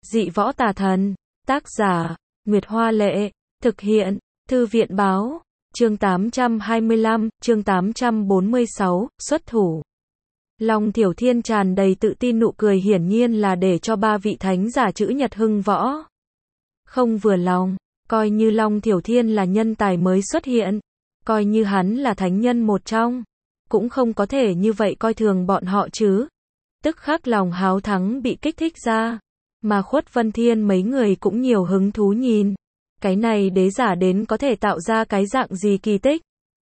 Dị võ tà thần. Tác giả, Nguyệt Hoa Lệ. Thực hiện, Thư viện Báo. Chương 825, chương 846, xuất thủ. Long Thiểu Thiên tràn đầy tự tin nụ cười hiển nhiên là để cho ba vị thánh giả chữ Nhật Hưng Võ không vừa lòng, coi như Long Thiểu Thiên là nhân tài mới xuất hiện, coi như hắn là thánh nhân một trong, cũng không có thể như vậy coi thường bọn họ chứ. Tức khắc lòng háo thắng bị kích thích ra, mà Khuất Vân Thiên mấy người cũng nhiều hứng thú nhìn. Cái này đế giả đến có thể tạo ra cái dạng gì kỳ tích.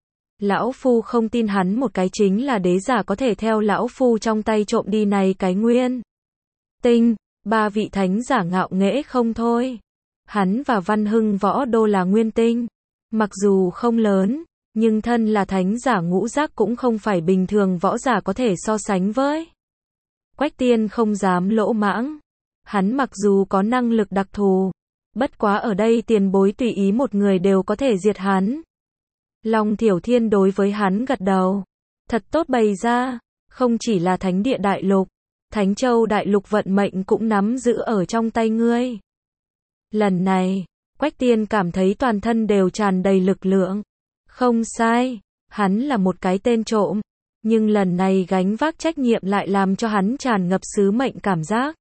Lão Phu không tin hắn một cái chính là đế giả có thể theo Lão Phu trong tay trộm đi này cái nguyên tinh. Ba vị thánh giả ngạo nghễ không thôi. Hắn và Văn Hưng Võ Đô là nguyên tinh. Mặc dù không lớn, nhưng thân là thánh giả ngũ giác cũng không phải bình thường võ giả có thể so sánh với. Quách Tiên không dám lỗ mãng. Hắn mặc dù có năng lực đặc thù, bất quá ở đây tiền bối tùy ý một người đều có thể diệt hắn. Long Thiểu Thiên đối với hắn gật đầu. Thật tốt bày ra, không chỉ là thánh địa đại lục, Thánh Châu đại lục vận mệnh cũng nắm giữ ở trong tay ngươi. Lần này, Quách Tiên cảm thấy toàn thân đều tràn đầy lực lượng. Không sai, hắn là một cái tên trộm, nhưng lần này gánh vác trách nhiệm lại làm cho hắn tràn ngập sứ mệnh cảm giác.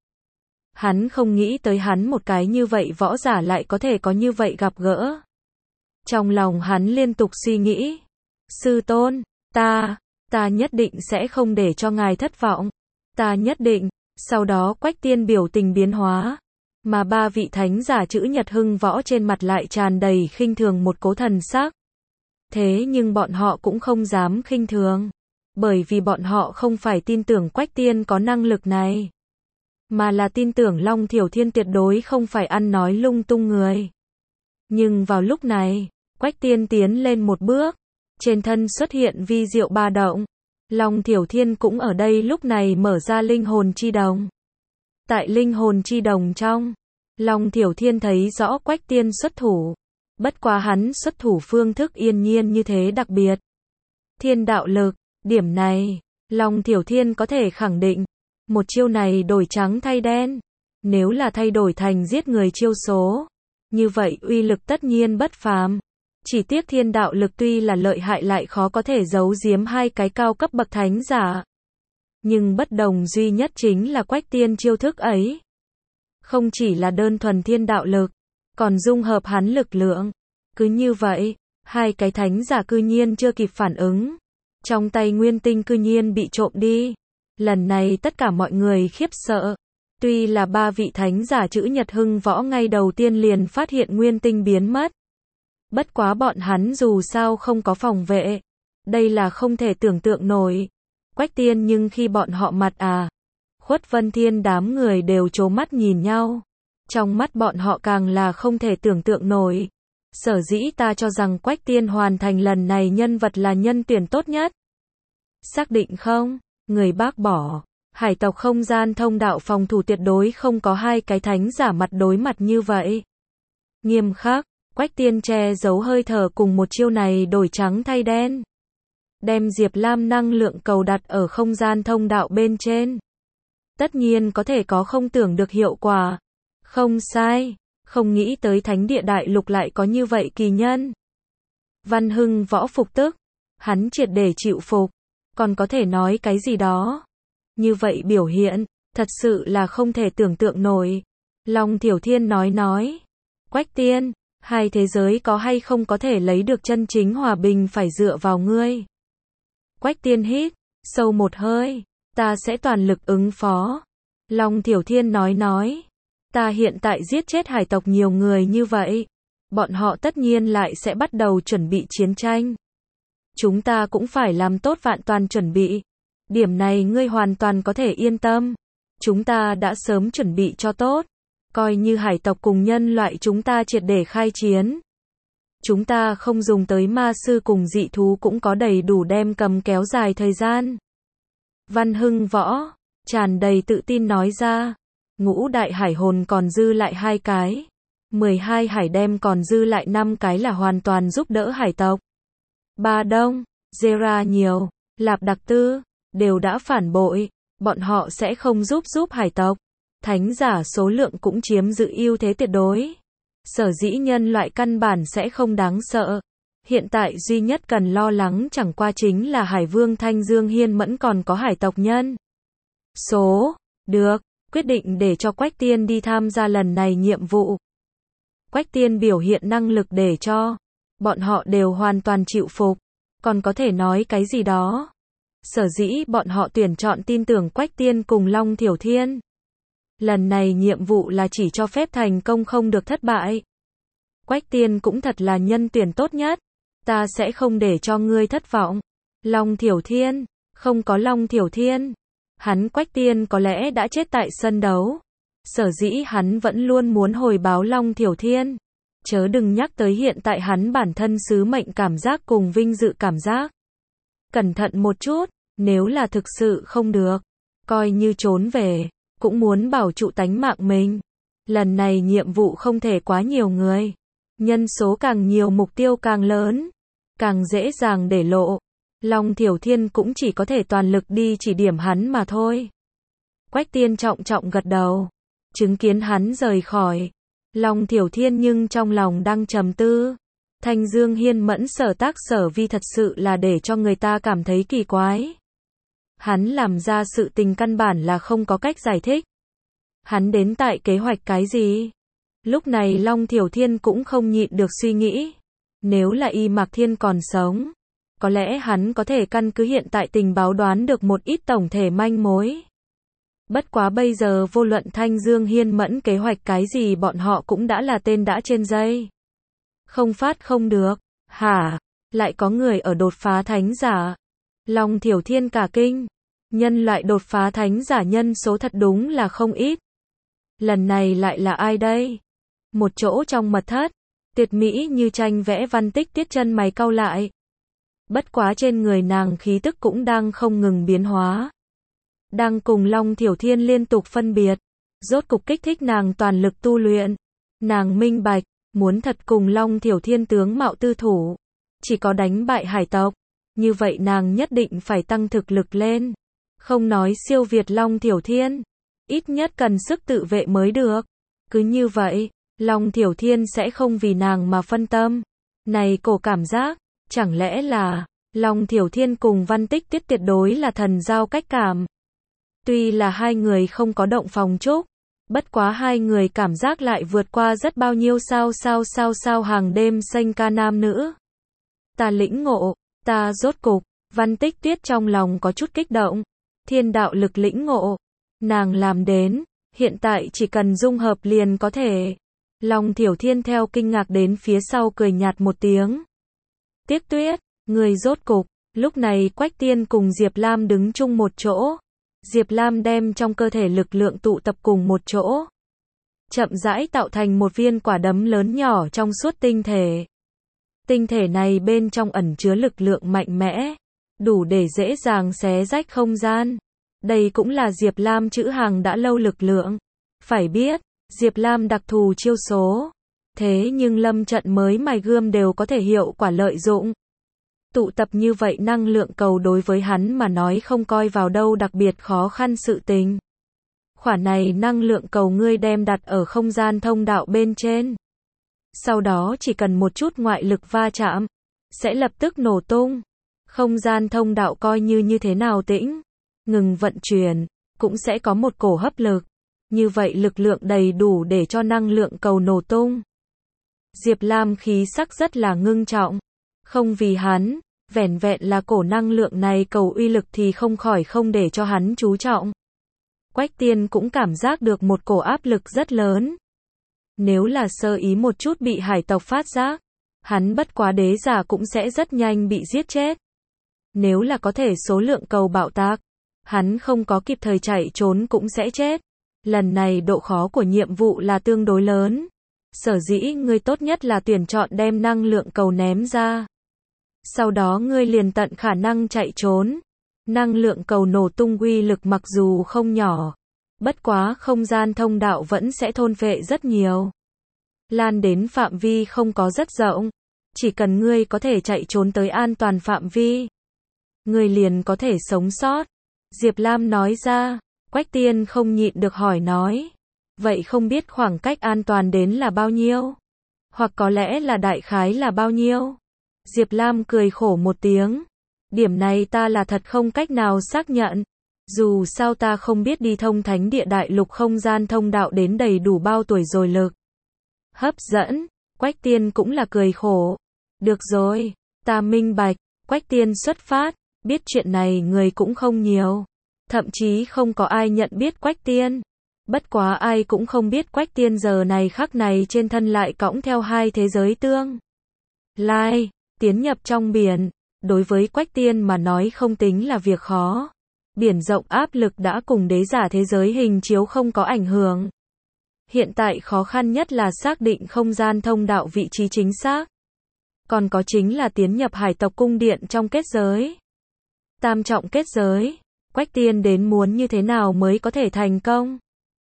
Hắn không nghĩ tới hắn một cái như vậy võ giả lại có thể có như vậy gặp gỡ. Trong lòng hắn liên tục suy nghĩ. Sư tôn, ta nhất định sẽ không để cho ngài thất vọng. Ta nhất định. Sau đó Quách Tiên biểu tình biến hóa. Mà ba vị thánh giả chữ Nhật Hưng Võ trên mặt lại tràn đầy khinh thường một cố thần sắc. Thế nhưng bọn họ cũng không dám khinh thường. Bởi vì bọn họ không phải tin tưởng Quách Tiên có năng lực này, mà là tin tưởng Long Thiểu Thiên tuyệt đối không phải ăn nói lung tung người. Nhưng vào lúc này, Quách Tiên tiến lên một bước, trên thân xuất hiện vi diệu ba động. Long Thiểu Thiên cũng ở đây lúc này mở ra linh hồn chi đồng. Tại linh hồn chi đồng trong, Long Thiểu Thiên thấy rõ Quách Tiên xuất thủ. Bất quá hắn xuất thủ phương thức yên nhiên như thế đặc biệt. Thiên đạo lực, điểm này, Long Thiểu Thiên có thể khẳng định. Một chiêu này đổi trắng thay đen. Nếu là thay đổi thành giết người chiêu số, như vậy uy lực tất nhiên bất phàm. Chỉ tiếc thiên đạo lực tuy là lợi hại lại khó có thể giấu giếm hai cái cao cấp bậc thánh giả. Nhưng bất đồng duy nhất chính là Quách Tiên chiêu thức ấy. Không chỉ là đơn thuần thiên đạo lực, còn dung hợp hắn lực lượng. Cứ như vậy, hai cái thánh giả cư nhiên chưa kịp phản ứng. Trong tay nguyên tinh cư nhiên bị trộm đi. Lần này tất cả mọi người khiếp sợ. Tuy là ba vị thánh giả chữ Nhật Hưng Võ ngay đầu tiên liền phát hiện nguyên tinh biến mất. Bất quá bọn hắn dù sao không có phòng vệ. Đây là không thể tưởng tượng nổi. Quách Tiên nhưng khi bọn họ mặt Khuất Vân Thiên đám người đều trố mắt nhìn nhau. Trong mắt bọn họ càng là không thể tưởng tượng nổi. Sở dĩ ta cho rằng Quách Tiên hoàn thành lần này nhân vật là nhân tuyển tốt nhất. Xác định không? Người bác bỏ. Hải tộc không gian thông đạo phòng thủ tuyệt đối không có hai cái thánh giả mặt đối mặt như vậy. Nghiêm khắc, Quách Tiên che giấu hơi thở cùng một chiêu này đổi trắng thay đen. Đem Diệp Lam năng lượng cầu đặt ở không gian thông đạo bên trên. Tất nhiên có thể có không tưởng được hiệu quả. Không sai, không nghĩ tới thánh địa đại lục lại có như vậy kỳ nhân. Văn Hưng Võ phục tức. Hắn triệt để chịu phục. Còn có thể nói cái gì đó. Như vậy biểu hiện, thật sự là không thể tưởng tượng nổi. Long Thiểu Thiên nói. Quách Tiên, hai thế giới có hay không có thể lấy được chân chính hòa bình phải dựa vào ngươi. Quách Tiên hít sâu một hơi. Ta sẽ toàn lực ứng phó. Long Thiểu Thiên nói. Ta hiện tại giết chết hải tộc nhiều người như vậy. Bọn họ tất nhiên lại sẽ bắt đầu chuẩn bị chiến tranh. Chúng ta cũng phải làm tốt vạn toàn chuẩn bị. Điểm này ngươi hoàn toàn có thể yên tâm. Chúng ta đã sớm chuẩn bị cho tốt. Coi như hải tộc cùng nhân loại chúng ta triệt để khai chiến. Chúng ta không dùng tới ma sư cùng dị thú cũng có đầy đủ đem cầm kéo dài thời gian. Văn Hưng Võ, tràn đầy tự tin nói ra. Ngũ đại hải hồn còn dư lại 2 cái. 12 hải đem còn dư lại 5 cái là hoàn toàn giúp đỡ hải tộc. Ba Đông, Zera nhiều, Lạp Đặc Tư, đều đã phản bội. Bọn họ sẽ không giúp hải tộc. thánh giả số lượng cũng chiếm giữ ưu thế tuyệt đối. Sở dĩ nhân loại căn bản sẽ không đáng sợ. Hiện tại duy nhất cần lo lắng chẳng qua chính là Hải Vương Thanh Dương Hiên Mẫn còn có hải tộc nhân. Được, quyết định để cho Quách Tiên đi tham gia lần này nhiệm vụ. Quách Tiên biểu hiện năng lực để cho bọn họ đều hoàn toàn chịu phục, còn có thể nói cái gì đó. Sở dĩ bọn họ tuyển chọn tin tưởng Quách Tiên cùng Long Thiểu Thiên. Lần này nhiệm vụ là chỉ cho phép thành công không được thất bại. Quách Tiên cũng thật là nhân tuyển tốt nhất. Ta sẽ không để cho ngươi thất vọng. Long Thiểu Thiên, không có Long Thiểu Thiên. Hắn Quách Tiên có lẽ đã chết tại sân đấu. Sở dĩ hắn vẫn luôn muốn hồi báo Long Thiểu Thiên. Chớ đừng nhắc tới hiện tại hắn bản thân sứ mệnh cảm giác cùng vinh dự cảm giác. Cẩn thận một chút, nếu là thực sự không được, coi như trốn về, cũng muốn bảo trụ tánh mạng mình. Lần này nhiệm vụ không thể quá nhiều người. Nhân số càng nhiều mục tiêu càng lớn, càng dễ dàng để lộ. Long Thiểu Thiên cũng chỉ có thể toàn lực đi chỉ điểm hắn mà thôi. Quách Tiên trọng trọng gật đầu, chứng kiến hắn rời khỏi. Long Thiểu Thiên nhưng trong lòng đang trầm tư. Thanh Dương Hiên Mẫn sở tác sở vi thật sự là để cho người ta cảm thấy kỳ quái. Hắn làm ra sự tình căn bản là không có cách giải thích. Hắn đến tại kế hoạch cái gì? Lúc này Long Thiểu Thiên cũng không nhịn được suy nghĩ. Nếu là Y Mạc Thiên còn sống, có lẽ hắn có thể căn cứ hiện tại tình báo đoán được một ít tổng thể manh mối. Bất quá bây giờ vô luận Thanh Dương Hiên Mẫn kế hoạch cái gì bọn họ cũng đã là tên đã trên dây. Không phát không được. Hả? Lại có người ở đột phá thánh giả. Long Thiểu Thiên cả kinh. Nhân loại đột phá thánh giả nhân số thật đúng là không ít. Lần này lại là ai đây? Một chỗ trong mật thất, tuyệt mỹ như tranh vẽ Văn Tích Tiết chân mày cau lại. Bất quá trên người nàng khí tức cũng đang không ngừng biến hóa. Đang cùng Long Thiểu Thiên liên tục phân biệt. Rốt cục kích thích nàng toàn lực tu luyện. Nàng minh bạch, muốn thật cùng Long Thiểu Thiên tướng mạo tư thủ. Chỉ có đánh bại hải tộc. Như vậy nàng nhất định phải tăng thực lực lên. Không nói siêu việt Long Thiểu Thiên. Ít nhất cần sức tự vệ mới được. Cứ như vậy, Long Thiểu Thiên sẽ không vì nàng mà phân tâm. Này cổ cảm giác, chẳng lẽ là Long Thiểu Thiên cùng Văn Tích Tiết tuyệt đối là thần giao cách cảm. Tuy là hai người không có động phòng chúc, bất quá hai người cảm giác lại vượt qua rất bao nhiêu sao hàng đêm xanh ca nam nữ. Ta lĩnh ngộ, ta rốt cục, Văn Tích Tiết trong lòng có chút kích động. Thiên đạo lực lĩnh ngộ, nàng làm đến, hiện tại chỉ cần dung hợp liền có thể. Long Thiểu Thiên theo kinh ngạc đến phía sau cười nhạt một tiếng. Tiếc Tuyết, người rốt cục, lúc này Quách Tiên cùng Diệp Lam đứng chung một chỗ. Diệp Lam đem trong cơ thể lực lượng tụ tập cùng một chỗ. Chậm rãi tạo thành một viên quả đấm lớn nhỏ trong suốt tinh thể. Tinh thể này bên trong ẩn chứa lực lượng mạnh mẽ, đủ để dễ dàng xé rách không gian. Đây cũng là Diệp Lam trữ hàng đã lâu lực lượng. Phải biết, Diệp Lam đặc thù chiêu số. Thế nhưng lâm trận mới mài gươm đều có thể hiệu quả lợi dụng. Tụ tập như vậy năng lượng cầu đối với hắn mà nói không coi vào đâu đặc biệt khó khăn sự tình. Khoản này năng lượng cầu ngươi đem đặt ở không gian thông đạo bên trên. Sau đó chỉ cần một chút ngoại lực va chạm, sẽ lập tức nổ tung. Không gian thông đạo coi như thế nào tĩnh, ngừng vận chuyển, cũng sẽ có một cổ hấp lực. Như vậy lực lượng đầy đủ để cho năng lượng cầu nổ tung. Diệp Lam khí sắc rất là ngưng trọng. Không vì hắn, vẻn vẹn là cổ năng lượng này cầu uy lực thì không khỏi không để cho hắn chú trọng. Quách Tiên cũng cảm giác được một cổ áp lực rất lớn. Nếu là sơ ý một chút bị hải tộc phát giác, hắn bất quá đế giả cũng sẽ rất nhanh bị giết chết. Nếu là có thể số lượng cầu bạo tạc, hắn không có kịp thời chạy trốn cũng sẽ chết. Lần này độ khó của nhiệm vụ là tương đối lớn. Sở dĩ ngươi tốt nhất là tuyển chọn đem năng lượng cầu ném ra. Sau đó ngươi liền tận khả năng chạy trốn. Năng lượng cầu nổ tung uy lực mặc dù không nhỏ. Bất quá không gian thông đạo vẫn sẽ thôn phệ rất nhiều. Lan đến phạm vi không có rất rộng. Chỉ cần ngươi có thể chạy trốn tới an toàn phạm vi, ngươi liền có thể sống sót. Diệp Lam nói ra. Quách Tiên không nhịn được hỏi nói. Vậy không biết khoảng cách an toàn đến là bao nhiêu? Hoặc có lẽ là đại khái là bao nhiêu? Diệp Lam cười khổ một tiếng. Điểm này ta là thật không cách nào xác nhận. Dù sao ta không biết đi thông thánh địa đại lục không gian thông đạo đến đầy đủ bao tuổi rồi lực. Hấp dẫn, Quách Tiên cũng là cười khổ. Được rồi, ta minh bạch, Quách Tiên xuất phát, biết chuyện này người cũng không nhiều. Thậm chí không có ai nhận biết Quách Tiên. Bất quá ai cũng không biết Quách Tiên giờ này khắc này trên thân lại cõng theo hai thế giới tương lai, tiến nhập trong biển. Đối với Quách Tiên mà nói không tính là việc khó. Biển rộng áp lực đã cùng đế giả thế giới hình chiếu không có ảnh hưởng. Hiện tại khó khăn nhất là xác định không gian thông đạo vị trí chính xác. Còn có chính là tiến nhập hải tộc cung điện trong kết giới. Tam trọng kết giới, Quách Tiên đến muốn như thế nào mới có thể thành công?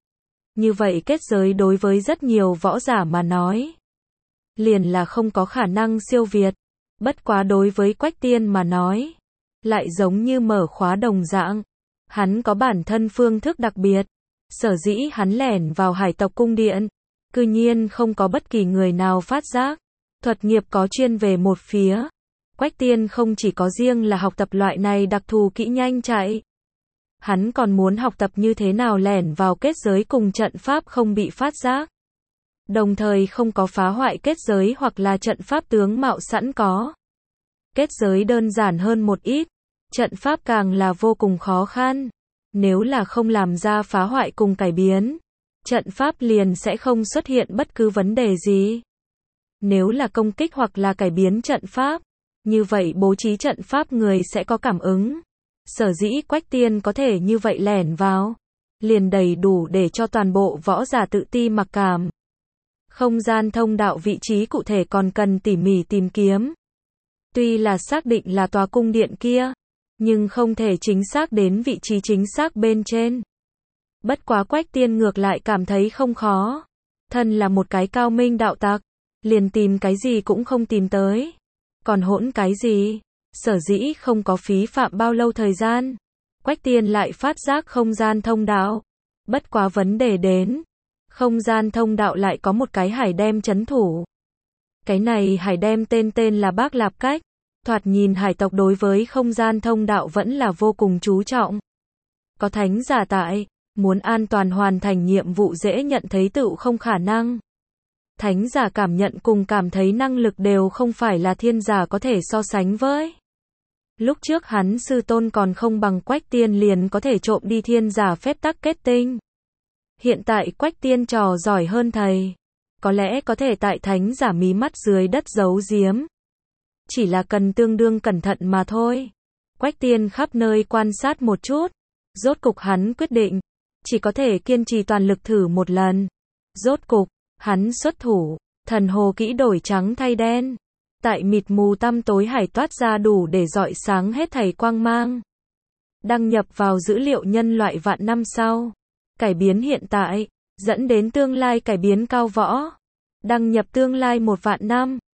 Như vậy kết giới đối với rất nhiều võ giả mà nói, liền là không có khả năng siêu việt. Bất quá đối với Quách Tiên mà nói, lại giống như mở khóa đồng dạng. Hắn có bản thân phương thức đặc biệt. Sở dĩ hắn lẻn vào hải tộc cung điện, cư nhiên không có bất kỳ người nào phát giác. Thuật nghiệp có chuyên về một phía. Quách Tiên không chỉ có riêng là học tập loại này đặc thù kỹ nhanh chạy. Hắn còn muốn học tập như thế nào lẻn vào kết giới cùng trận pháp không bị phát giác. Đồng thời không có phá hoại kết giới hoặc là trận pháp tướng mạo sẵn có. Kết giới đơn giản hơn một ít, trận pháp càng là vô cùng khó khăn. Nếu là không làm ra phá hoại cùng cải biến, trận pháp liền sẽ không xuất hiện bất cứ vấn đề gì. Nếu là công kích hoặc là cải biến trận pháp, như vậy bố trí trận pháp người sẽ có cảm ứng. Sở dĩ Quách Tiên có thể như vậy lẻn vào, liền đầy đủ để cho toàn bộ võ giả tự ti mặc cảm. Không gian thông đạo vị trí cụ thể còn cần tỉ mỉ tìm kiếm. Tuy là xác định là tòa cung điện kia, nhưng không thể chính xác đến vị trí chính xác bên trên. Bất quá Quách Tiên ngược lại cảm thấy không khó. Thân là một cái cao minh đạo tặc, liền tìm cái gì cũng không tìm tới. Còn hỗn cái gì? Sở dĩ không có phí phạm bao lâu thời gian. Quách Tiên lại phát giác không gian thông đạo. Bất quá vấn đề đến. Không gian thông đạo lại có một cái hải đem trấn thủ. Cái này hải đem tên là Bác Lạp Cách. Thoạt nhìn hải tộc đối với không gian thông đạo vẫn là vô cùng chú trọng. Có thánh giả tại, muốn an toàn hoàn thành nhiệm vụ dễ nhận thấy tựu không khả năng. Thánh giả cảm nhận cùng cảm thấy năng lực đều không phải là thiên giả có thể so sánh với. Lúc trước hắn sư tôn còn không bằng Quách Tiên liền có thể trộm đi thiên giả phép tắc kết tinh. Hiện tại Quách Tiên trò giỏi hơn thầy. Có lẽ có thể tại thánh giả mí mắt dưới đất giấu giếm. Chỉ là cần tương đương cẩn thận mà thôi. Quách Tiên khắp nơi quan sát một chút. Rốt cục hắn quyết định. Chỉ có thể kiên trì toàn lực thử một lần. Rốt cục, hắn xuất thủ. Thần hồ kỹ đổi trắng thay đen. Tại mịt mù tăm tối hải toát ra đủ để rọi sáng hết thảy quang mang. Đăng nhập vào dữ liệu nhân loại vạn năm sau. Cải biến hiện tại, dẫn đến tương lai cải biến cao võ. Đăng nhập tương lai 1 vạn năm.